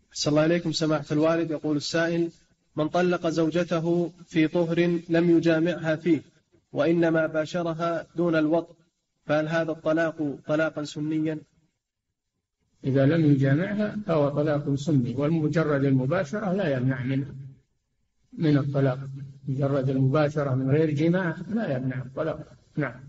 صلى الله عليكم سماحة الوالد. يقول السائل: من طلق زوجته في طهر لم يجامعها فيه وإنما باشرها دون الوطء، فهل هذا الطلاق طلاقا سنيا؟ إذا لم يجامعها فهو طلاق سني، والمجرد المباشرة لا يمنع من الطلاق. مجرد المباشرة من غير جماع لا يمنع الطلاق. نعم.